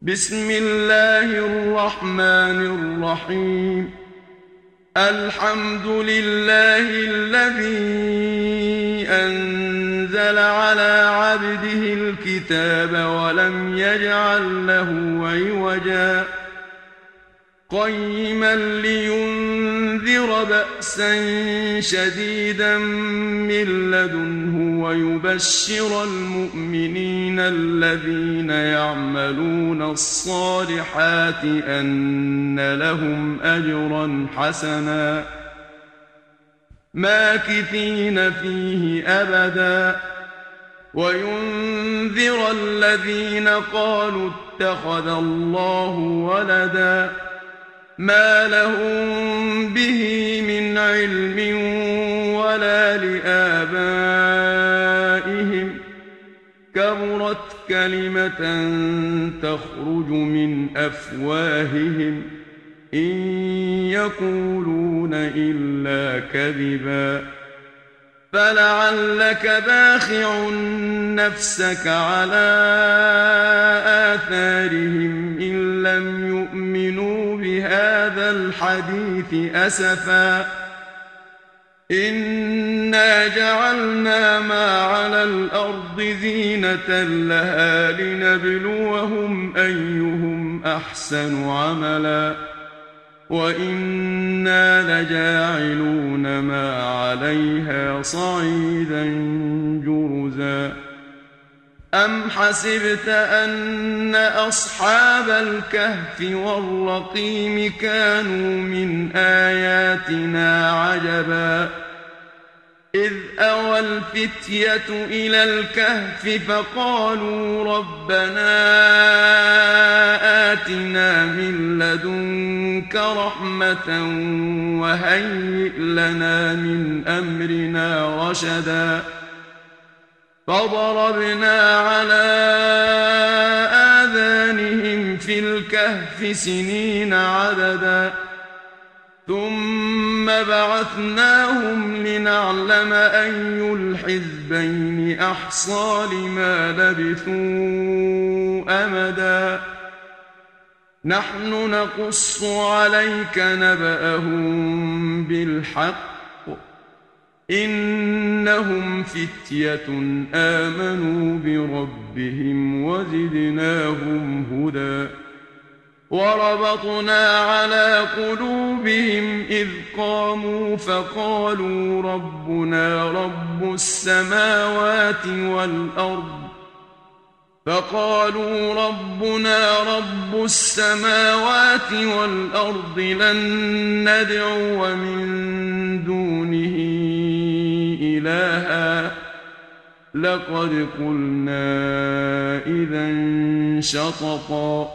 بسم الله الرحمن الرحيم. الحمد لله الذي أنزل على عبده الكتاب ولم يجعل له عوجا قيما لينذر بأسا شديدا من لدنه ويبشر المؤمنين الذين يعملون الصالحات أن لهم أجرا حسنا ماكثين فيه أبدا وينذر الذين قالوا اتخذ الله ولدا ما لهم به من علم ولا لآبائهم كبرت كلمة تخرج من أفواههم إن يقولون إلا كذبا فلعلك باخع نفسك على آثارهم إن لم يؤمنوا بهذا الحديث أسفا إنا جعلنا ما على الأرض زينة لها لنبلوهم أيهم أحسن عملا وإنا لجاعلون ما عليها صعيدا جرزا أم حسبت أن أصحاب الكهف والرقيم كانوا من آياتنا عجبا إذ أوى الفتية إلى الكهف فقالوا ربنا آتنا من لدنك رحمة وهيئ لنا من أمرنا رشدا فضربنا على آذانهم في الكهف سنين عددا ثم بعثناهم لنعلم أي الحزبين أحصى لما لبثوا أمدا نحن نقص عليك نبأهم بالحق إنهم فتية آمنوا بربهم وزدناهم هدى وربطنا على قلوبهم إذ قاموا فقالوا ربنا رب السماوات والأرض لن ندعو من دونه إلها لقد قلنا إذا شططا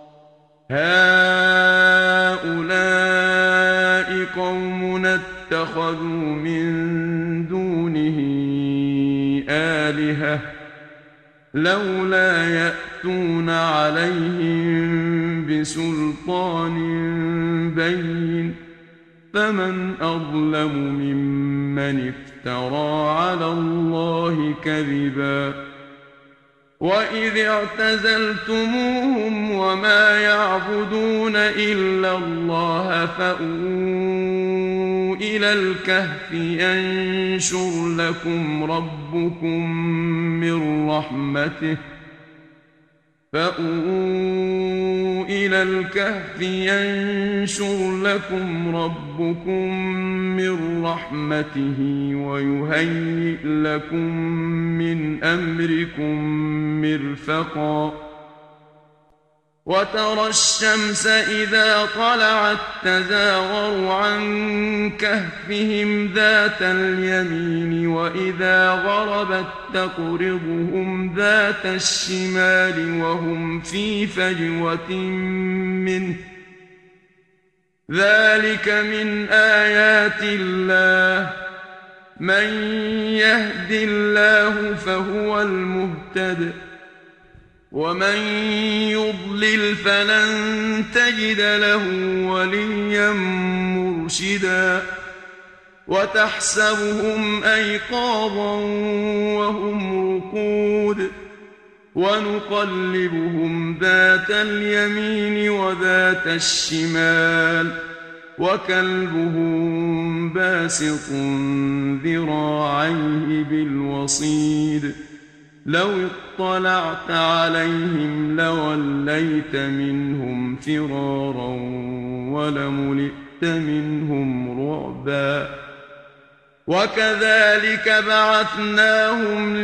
هؤلاء قومنا اتخذوا من دونه آلهة لولا يأتون عليهم بسلطان بين فمن أظلم ممن افترى على الله كذبا وإذ اعتزلتموهم وما يعبدون إلا الله فأووا إلى الكهف ينشر لكم ربكم من رحمته ويهيئ لكم من أمركم مرفقا وترى الشمس إذا طلعت تزاور عن كهفهم ذات اليمين وإذا غربت تقرضهم ذات الشمال وهم في فجوة منه ذلك من آيات الله من يهد الله فهو المهتد ومن يضلل فلن تجد له وليا مرشدا وتحسبهم أيقاظا وهم رقود ونقلبهم ذات اليمين وذات الشمال وكلبهم باسط ذراعيه بالوصيد لو اطلعت عليهم لوليت منهم فرارا ولملئت منهم رعبا وكذلك بعثناهم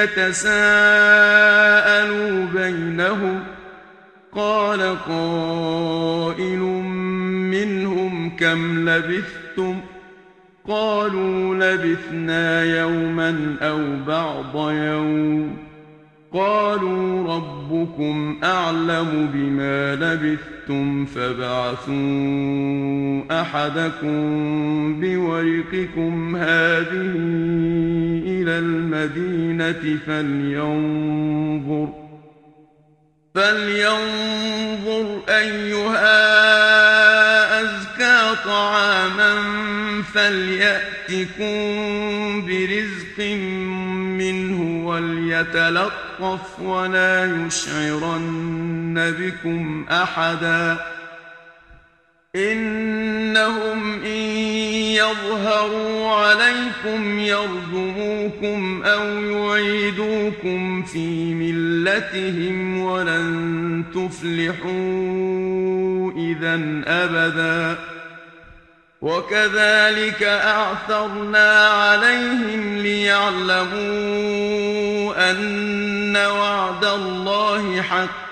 ليتساءلوا بينهم قال قائل منهم كم لبثتم قالوا لبثنا يوما أو بعض يوم قالوا ربكم أعلم بما لبثتم فابعثوا أحدكم بورقكم هذه إلى المدينة فلينظر أيها أزكى طعاما فليأتكم برزق منه وليتلطف ولا يشعرن بكم أحدا إنهم إن يظهروا عليكم يرجموكم أو يعيدوكم في ملتهم ولن تفلحوا إذن أبدا وكذلك أعثرنا عليهم ليعلموا أن وعد الله حق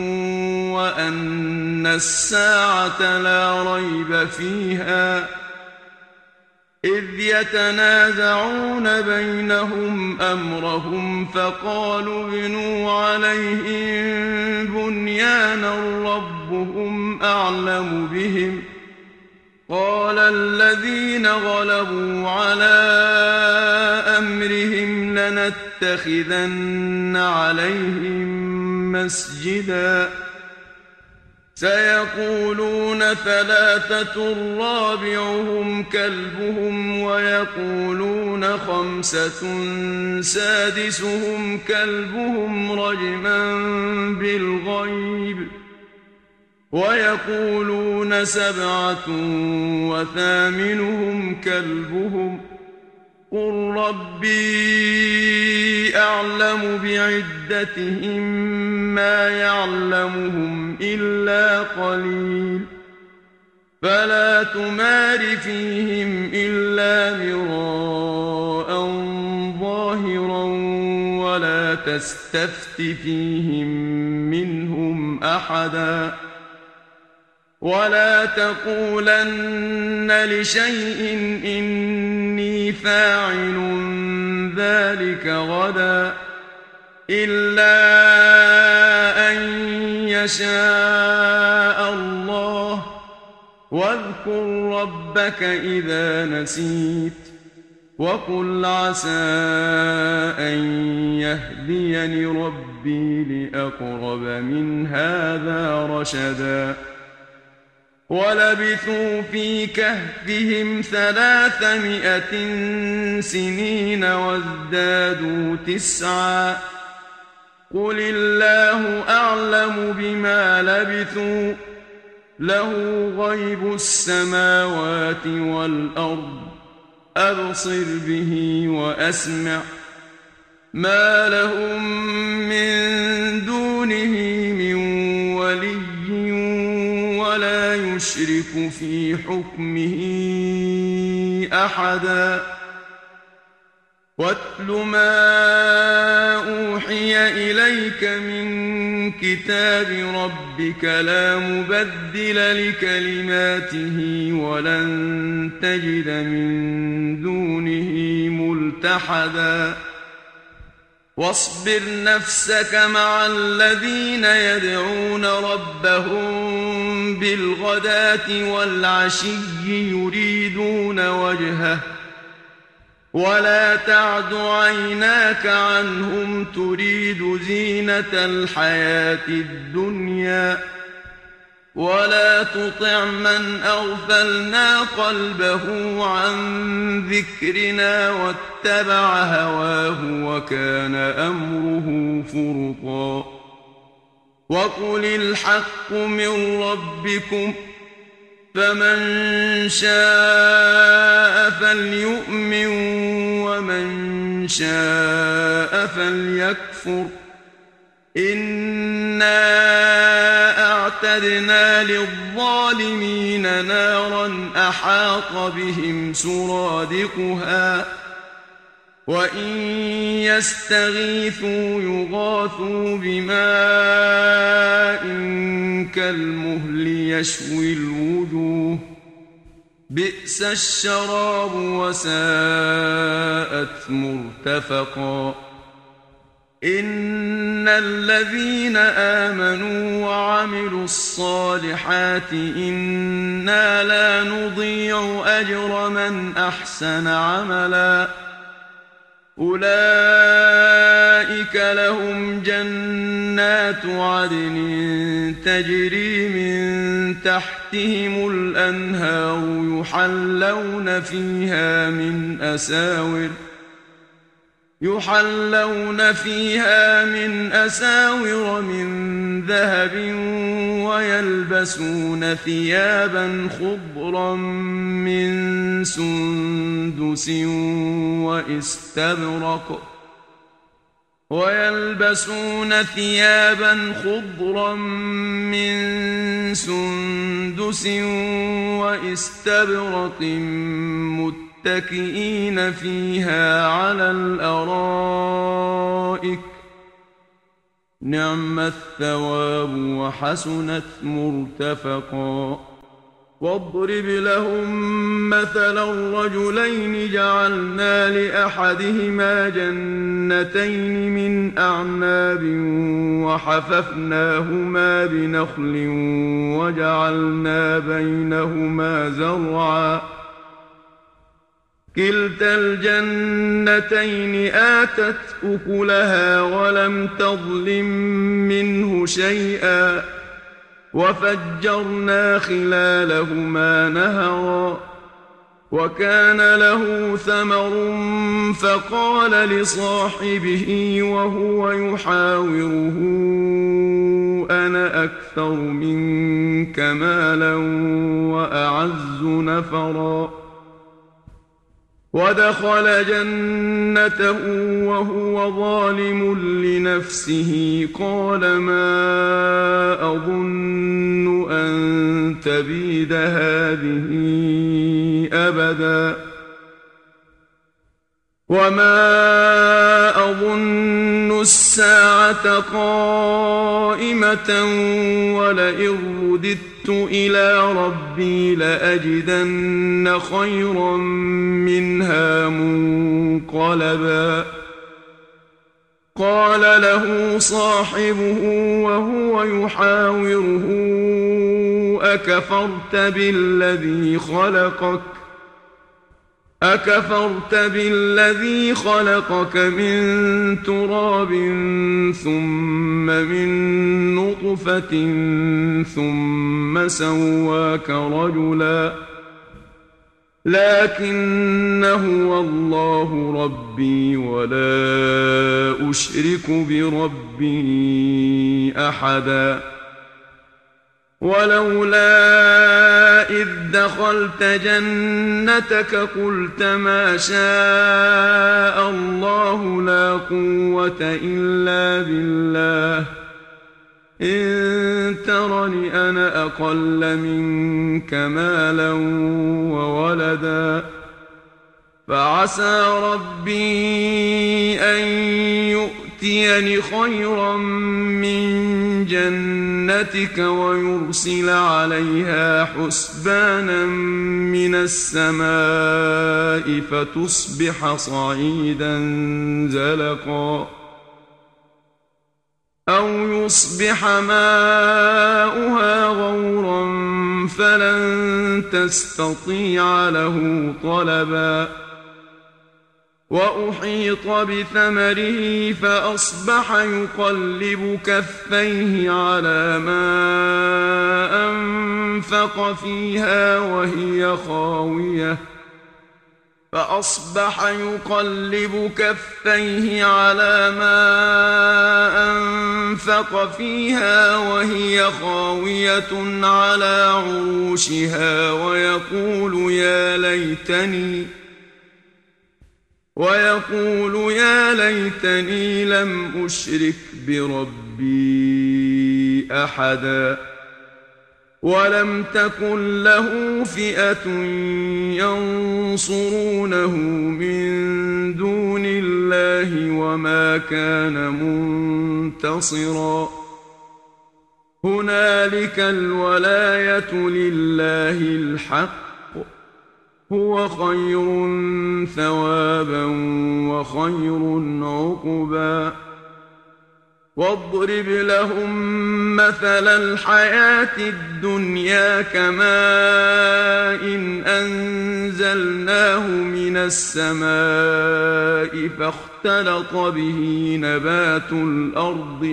وأن الساعة لا ريب فيها إذ يتنازعون بينهم أمرهم فقالوا ابنوا عليهم بنيانا ربهم أعلم بهم قال الذين غلبوا على أمرهم لنتخذن عليهم مسجدا سيقولون ثلاثة رابعهم كلبهم ويقولون خمسة سادسهم كلبهم رجما بالغيب ويقولون سبعة وثامنهم كلبهم قل ربي أعلم بعدتهم ما يعلمهم إلا قليل فلا تمار فيهم إلا مراء ظاهرا ولا تستفت فيهم منهم أحدا ولا تقولن لشيء إني فاعل ذلك غدا إلا أن يشاء الله واذكر ربك إذا نسيت وقل عسى أن يهديني ربي لأقرب من هذا رشدا ولبثوا في كهفهم 300 سنين وازدادوا 9 قل الله أعلم بما لبثوا له غيب السماوات والأرض أبصر به وأسمع ما لهم من دونه من ولي ولا يشرك في حكمه أحدا واتل ما أوحي إليك من كتاب ربك لا مبدل لكلماته ولن تجد من دونه ملتحدا واصبر نفسك مع الذين يدعون ربهم بالغداة والعشي يريدون وجهه ولا تعد عيناك عنهم تريد زينة الحياة الدنيا ولا تطع من أغفلنا قلبه عن ذكرنا واتبع هواه وكان أمره فرطا وقل الحق من ربكم فمن شاء فليؤمن ومن شاء فليكفر إنا أعتدنا للظالمين نارا أحاط بهم سرادقها وإن يستغيثوا يغاثوا بماء كالمهل يشوي الوجوه بئس الشراب وساءت مرتفقا إن الذين آمنوا وعملوا الصالحات إنا لا نضيع أجر من أحسن عملا أولئك لهم جنات عدن تجري من تحتهم الأنهار يحلون فيها من أساور من ذهب ويلبسون ثيابا خضرا من سندس واستبرق متكئين فيها على الأرائك نعم الثواب وحسنت مرتفقا واضرب لهم مثلا الرجلين جعلنا لأحدهما جنتين من أعناب وحففناهما بنخل وجعلنا بينهما زرعا كلتا الجنتين آتت أكلها ولم تظلم منه شيئا وفجرنا خلالهما نهرا وكان له ثمر فقال لصاحبه وهو يحاوره أنا أكثر منك مالا وأعز نفرا ودخل جنته وهو ظالم لنفسه قال ما أظن أن تبيد هذه أبدا وما أظن الساعة قائمة ولئن رددت إلى ربي لأجدن خيرا منها منقلبا قال له صاحبه وهو يحاوره أكفرت بالذي خلقك من تراب ثم من نطفة ثم سواك رجلا لكن هو الله ربي ولا أشرك بربي أحدا ولولا إذ دخلت جنتك قلت ما شاء الله لا قوة إلا بالله إن ترني أنا أقل منك مالا وولدا فعسى ربي أن يؤتيني خيرا من جنتك ويرسل عليها حسبانا من السماء فتصبح صعيدا زلقا أو يصبح ماؤها غورا فلن تستطيع له طلبا وأحيط بثمره فأصبح يقلب كفيه على ما أنفق فيها وهي خاوية فأصبح يقلب كفيه على ما أنفق فيها وهي خاوية على عروشها ويقول يا ليتني لم أشرك بربي أحدا ولم تكن له فئة ينصرونه من دون الله وما كان منتصرا هنالك الولاية لله الحق هو خير ثوابا وخير عقبا واضرب لهم مثل الحياة الدنيا كماء أنزلناه من السماء فاختلط به نبات الأرض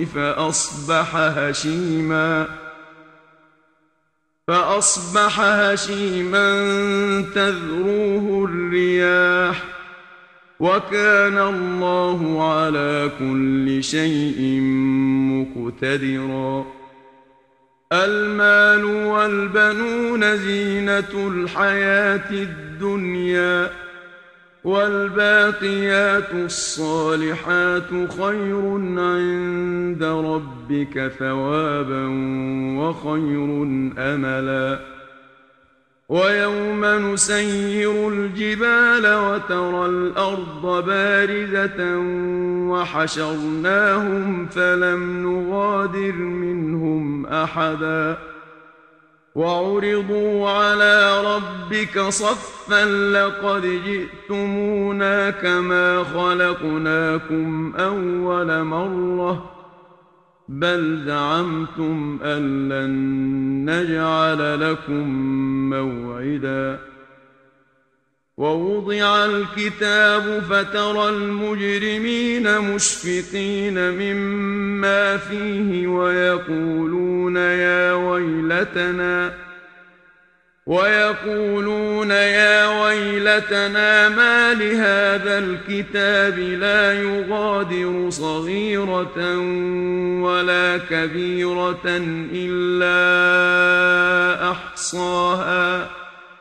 فأصبح هشيما تذروه الرياح وكان الله على كل شيء مقتدرا المال والبنون زينة الحياة الدنيا والباقيات الصالحات خير عند ربك ثوابا وخير أملا ويوم نسير الجبال وترى الأرض بارزة وحشرناهم فلم نغادر منهم أحدا وعرضوا على ربك صفا لقد جئتمونا كما خلقناكم أول مرة بل زعمتم أن لن نجعل لكم موعدا ووضع الكتاب فترى المجرمين مشفقين مما فيه ويقولون يا ويلتنا ما لهذا الكتاب لا يغادر صغيرة ولا كبيرة إلا أحصاها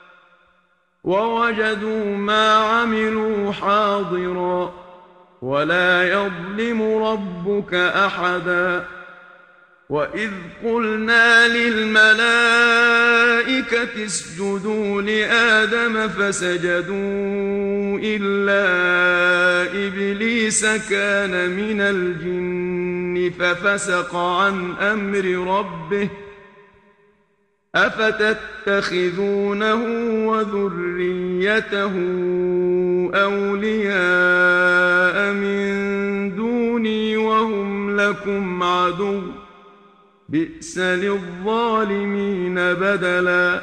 ووجدوا ما عملوا حاضرا ولا يظلم ربك أحدا وإذ قلنا للملائكة اسجدوا لآدم فسجدوا إلا إبليس كان من الجن ففسق عن أمر ربه أفتتخذونه وذريته أولياء من دوني وهم لكم عدو بئس للظالمين بدلا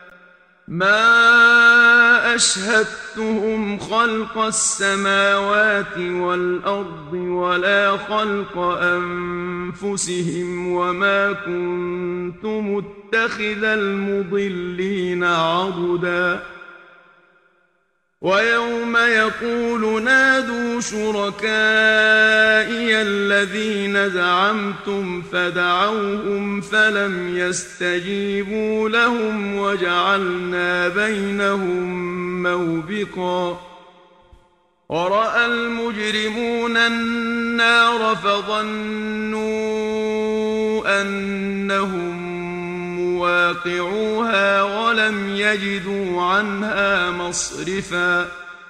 ما أشهدتهم خلق السماوات والأرض ولا خلق أنفسهم وما كنت متخذ المضلين عضدا ويوم يقول نادوا شركائي الذين زعمتم فدعوهم فلم يستجيبوا لهم وجعلنا بينهم موبقا ورأى المجرمون النار فظنوا أنهم مواقعوها ولم يجدوا عنها مصرفا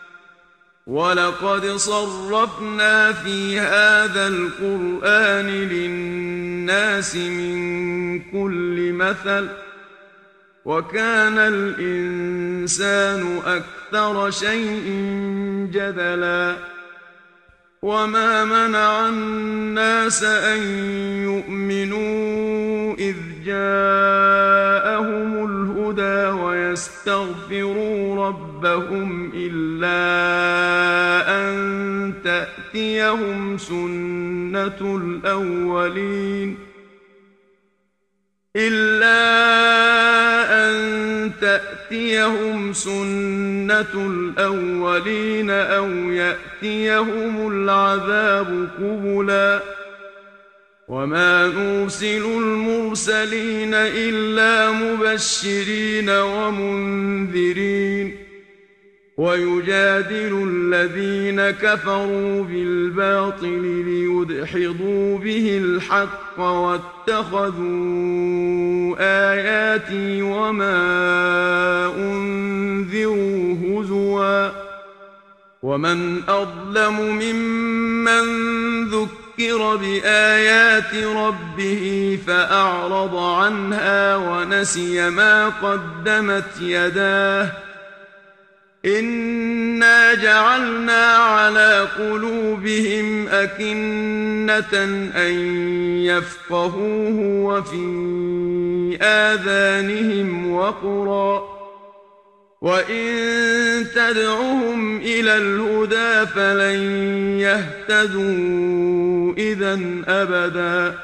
ولقد صرفنا في هذا القرآن للناس من كل مثل وكان الإنسان أكثر شيء جدلا وما منع الناس أن يؤمنوا إذ جاءهم الهدى ويستغفروا ربهم إلا أن تأتيهم سنة الأولين إلا تأتيهم سنة الأولين أو يأتيهم العذاب قبلا وما نرسل المرسلين إلا مبشرين ومنذرين ويجادل الذين كفروا بالباطل ليدحضوا به الحق واتخذوا آياتي وما أنذروا هزوا ومن أظلم ممن ذكر بآيات ربه فأعرض عنها ونسي ما قدمت يداه إنا جعلنا على قلوبهم أكنة أن يفقهوه وفي آذانهم وقرا وإن تدعهم إلى الهدى فلن يهتدوا إذن أبدا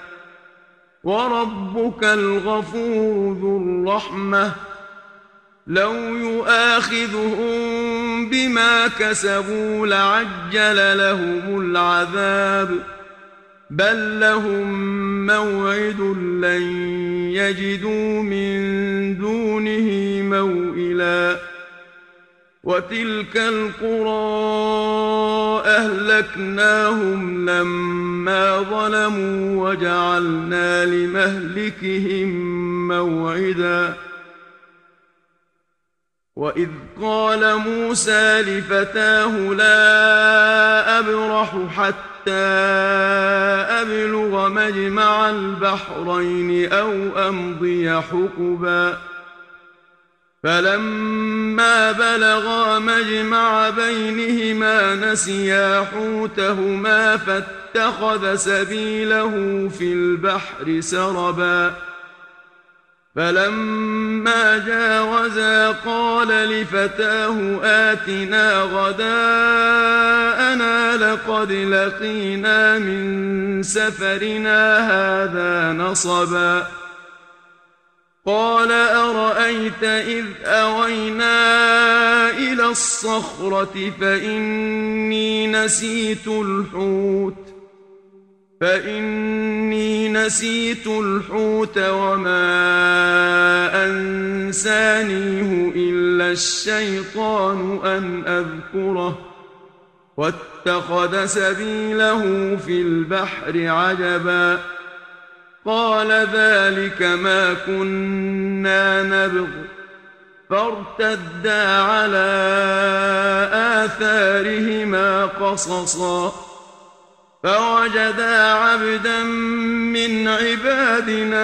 وربك الغفور ذو الرحمة لو يؤاخذهم بما كسبوا لعجل لهم العذاب بل لهم موعد لن يجدوا من دونه موئلا وتلك القرى أهلكناهم لما ظلموا وجعلنا لمهلكهم موعدا وإذ قال موسى لفتاه لا أبرح حتى أبلغ مجمع البحرين أو أمضي حقبا فلما بلغا مجمع بينهما نسيا حوتهما فاتخذ سبيله في البحر سربا فلما جاوزا قال لفتاه آتنا غداءنا لقد لقينا من سفرنا هذا نصبا قال أرأيت إذ أوينا إلى الصخرة فإني نسيت الحوت وما أنسانيه إلا الشيطان أن أذكره واتخذ سبيله في البحر عجبا قال ذلك ما كنا نبغ فارتدا على آثارهما قصصا فوجدا عبدا من عبادنا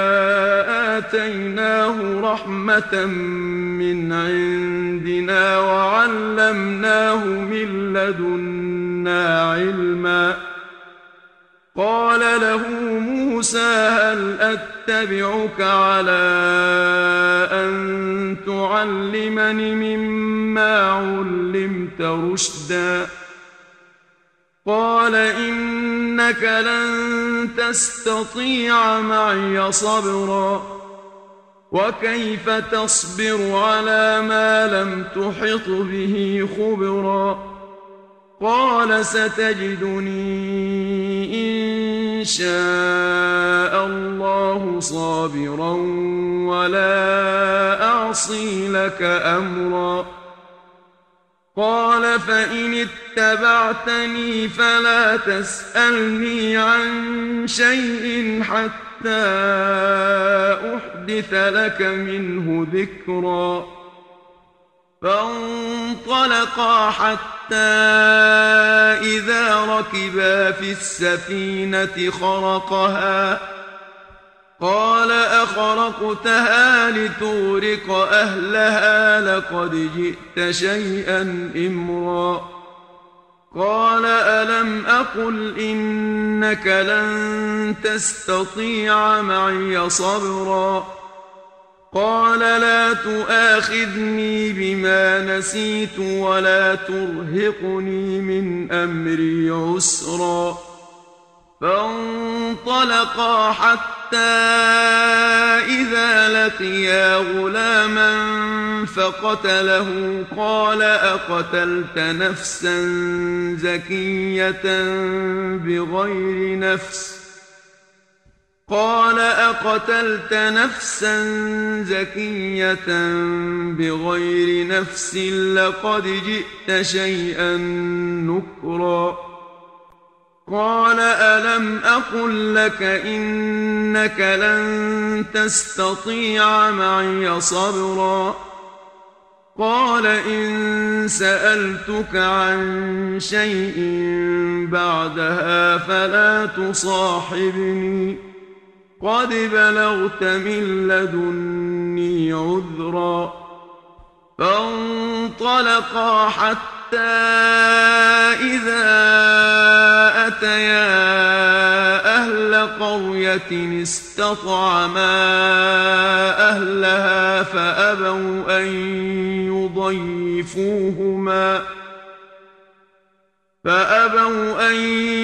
آتيناه رحمة من عندنا وعلمناه من لدنا علما قال له موسى هل أتبعك على أن تعلمني مما علمت رشدا قال إنك لن تستطيع معي صبرا وكيف تصبر على ما لم تحط به خبرا قال ستجدني إن شاء الله صابرا ولا أعصي لك أمرا قال فإن اتبعتني فلا تسألني عن شيء حتى أحدث لك منه ذكرا فانطلقا حتى إذا ركبا في السفينة خرقها قال أخرقتها لتغرق أهلها لقد جئت شيئا إمرا قال ألم أقل إنك لن تستطيع معي صبرا قال لا تؤاخذني بما نسيت ولا ترهقني من أمري عسرا فانطلقا حتى إذا لقيا غلاما فقتله قال أقتلت نفسا زكية بغير نفس لقد جئت شيئا نكرا قال ألم أقل لك إنك لن تستطيع معي صبرا قال إن سألتك عن شيء بعدها فلا تصاحبني قد بلغت من لدني عذرا فانطلقا حتى إذا أتيا أهل قرية استطعما أهلها فأبوا أن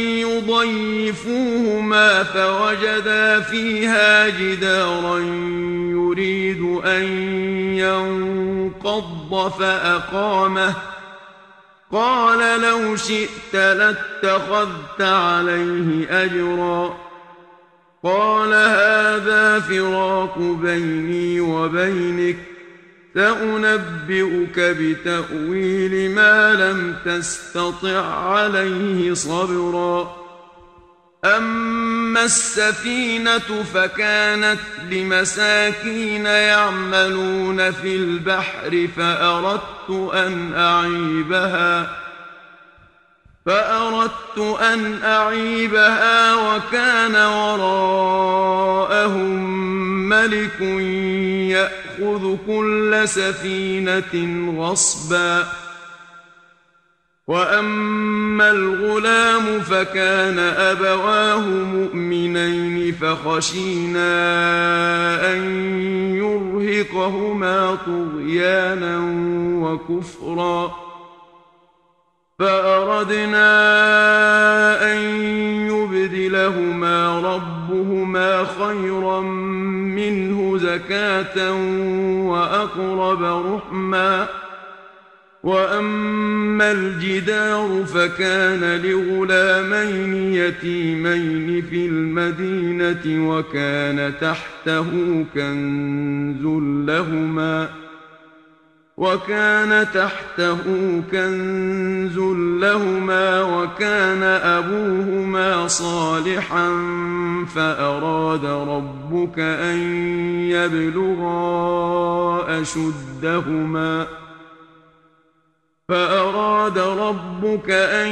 يضيفوهما فوجدا فيها جدارا يريد أن ينقض فأقامه قال لو شئت لاتخذت عليه أجرا قال هذا فراق بيني وبينك سأنبئك بتأويل ما لم تستطع عليه صبرا أما السفينة فكانت لمساكين يعملون في البحر فأردت أن أعيبها وكان وراءهم ملك يأخذ كل سفينة غصبا وأما الغلام فكان أبواه مؤمنين فخشينا أن يرهقهما طغيانا وكفرا فأردنا أن يبدلهما ربهما خيرا منه زكاة وأقرب رحما وأما الجدار فكان لغلامين يتيمين في المدينة وكان تحته كنز لهما وكان أبوهما صالحا فأراد ربك أن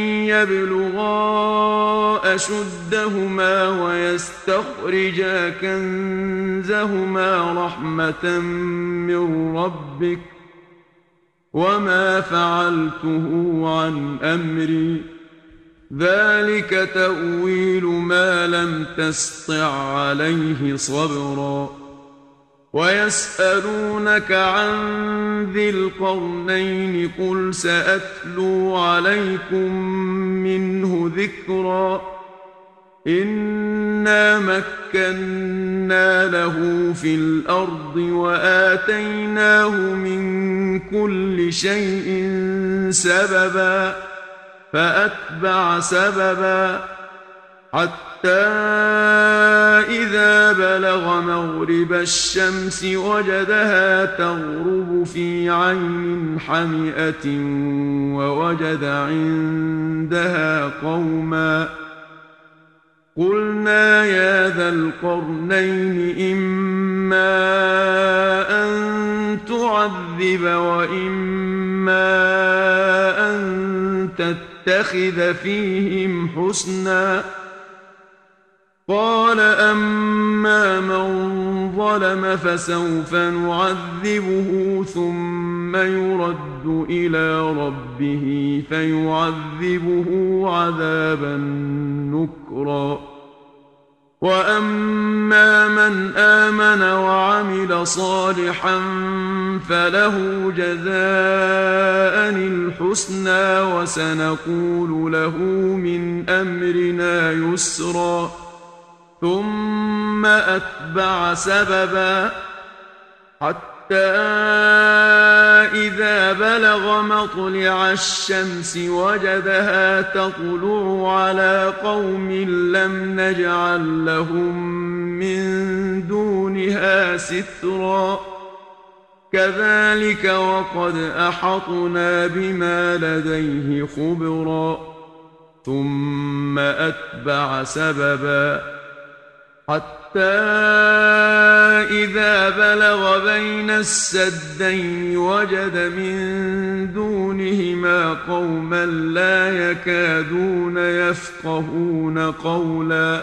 يبلغا أشدهما ويستخرجا كنزهما رحمة من ربك وما فعلته عن أمري ذلك تأويل ما لم تسطع عليه صبرا ويسألونك عن ذي القرنين قل سأتلو عليكم منه ذكرا إنا مكنا له في الأرض وآتيناه من كل شيء سببا فأتبع سببا حتى إذا بلغ مغرب الشمس وجدها تغرب في عين حمئة ووجد عندها قوما قلنا يا ذا القرنين إما أن تعذب وإما أن تتخذ فيهم حسنا قال أما من ظلم فسوف نعذبه ثم يرد إلى ربه فيعذبه عذابا نكرا وأما من آمن وعمل صالحا فله جزاء الحسنى وسنقول له من أمرنا يسرا ثم أتبع سببا حتى إذا بلغ مطلع الشمس وجدها تطلع على قوم لم نجعل لهم من دونها سترا كذلك وقد أحطنا بما لديه خبرا ثم أتبع سببا حتى إذا بلغ بين السدين وجد من دونهما قوما لا يكادون يفقهون قولا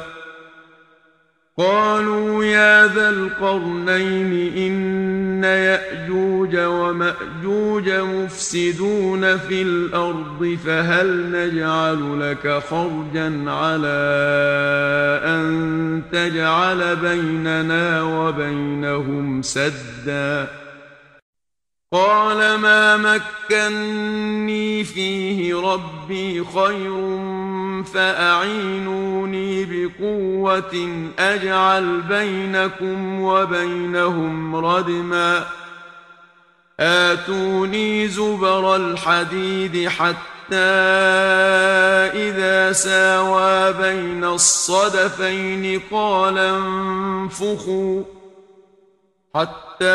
قالوا يا ذا القرنين إن يأجوج ومأجوج مفسدون في الأرض فهل نجعل لك خرجا على أن تجعل بيننا وبينهم سدا قال ما مكني فيه ربي خير فأعينوني بقوة أجعل بينكم وبينهم ردما آتوني زبر الحديد حتى إذا ساوى بين الصدفين قال انفخوا حتى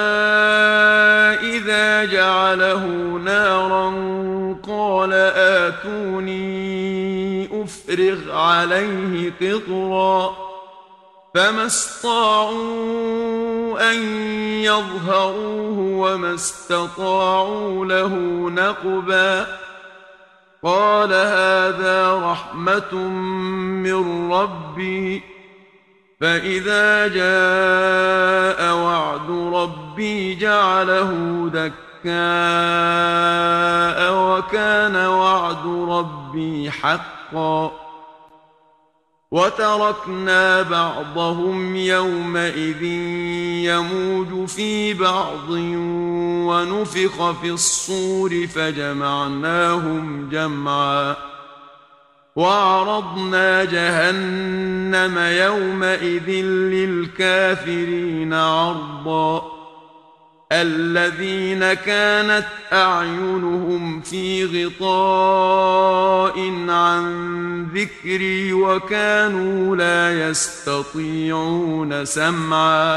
إذا جعله نارا قال آتوني أفرغ عليه قطرا فما استطاعوا أن يظهروه وما استطاعوا له نقبا قال هذا رحمة من ربي فإذا جاء وعد ربي جعله دكاء وكان وعد ربي حقا وتركنا بعضهم يومئذ يموج في بعض ونفخ في الصور فجمعناهم جمعا وعرضنا جهنم يومئذ للكافرين عرضا الذين كانت أعينهم في غطاء عن ذكري وكانوا لا يستطيعون سمعا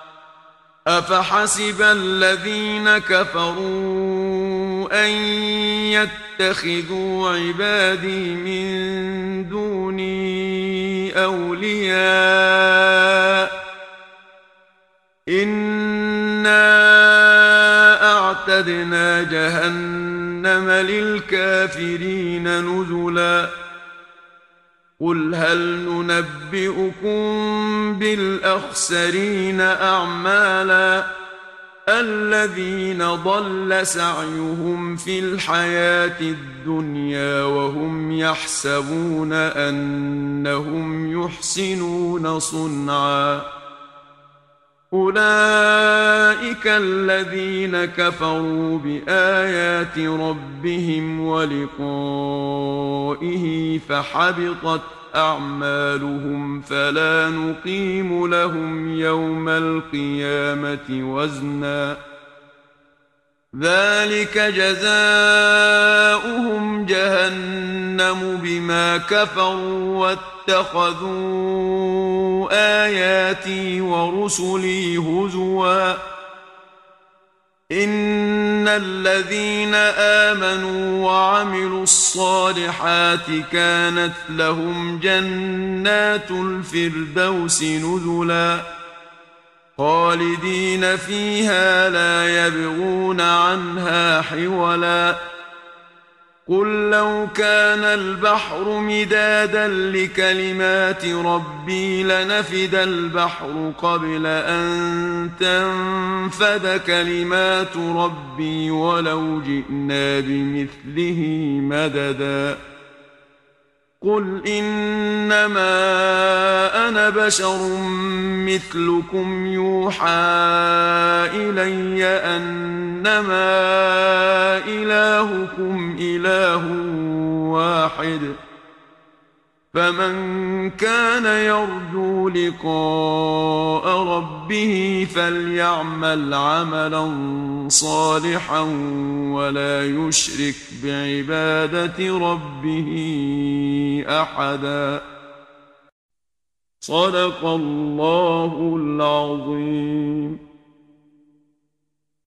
أفحسب الذين كفروا أن يتخذوا عبادي من دوني أولياء إنا أعتدنا جهنم للكافرين نزلا قل هل ننبئكم بالأخسرين أعمالا الذين ضل سعيهم في الحياة الدنيا وهم يحسبون أنهم يحسنون صنعا أولئك الذين كفروا بآيات ربهم ولقائه فحبطت أعمالهم فلا نقيم لهم يوم القيامة وزنا ذلك جزاؤهم جهنم بما كفروا واتخذوا آياتي ورسلي هزوا إن الذين آمنوا وعملوا الصالحات كانت لهم جنات الفردوس نزلا خالدين فيها لا يبغون عنها حولا قل لو كان البحر مدادا لكلمات ربي لنفد البحر قبل أن تنفد كلمات ربي ولو جئنا بمثله مددا قل إنما أنا بشر مثلكم يوحى إلي أنما إلهكم إله واحد فمن كان يرجو لقاء ربه فليعمل عملا صالحا ولا يشرك بعبادة ربه أحدا. صدق الله العظيم.